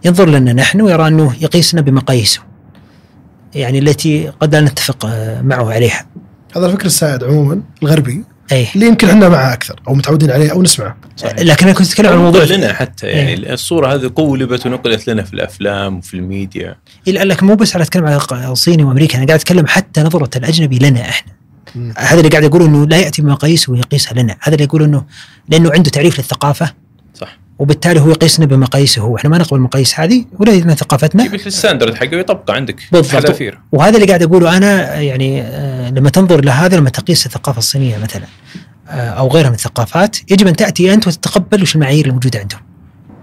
ينظر لنا نحن ويرى أنه يقيسنا بمقاييسه، يعني التي قد لا نتفق معه عليها. هذا الفكر السائد عموما الغربي أي. اللي يمكن احنا معه أكثر أو متعودين عليه أو نسمعه. لكن أنا كنت أتكلم عن الموضوع لنا حتى يعني الصورة هذه قولبت ونقلت لنا في الأفلام وفي الميديا. لكن مو بس على أتكلم على الصيني وأمريكا، أنا قاعد أتكلم حتى نظرة الأجنبي لنا إحنا. هذا اللي قاعد يقول إنه لا يأتي بمقاييسه ويقيسها لنا، هذا اللي يقول إنه لأنه عنده تعريف للثقافة، صح، وبالتالي هو يقيسنا بمقاييسه هو. إحنا ما نقبل المقاييس هذه ولا لنا ثقافتنا. يجيب لك الستاندرد حقه يطبقه عندك بالضبط. وهذا اللي قاعد أقوله أنا، يعني لما تنظر لهذا، لما تقيس الثقافة الصينية مثلا أو غيرها من الثقافات، يجب أن تأتي أنت وتتقبل وش المعايير الموجودة عندهم.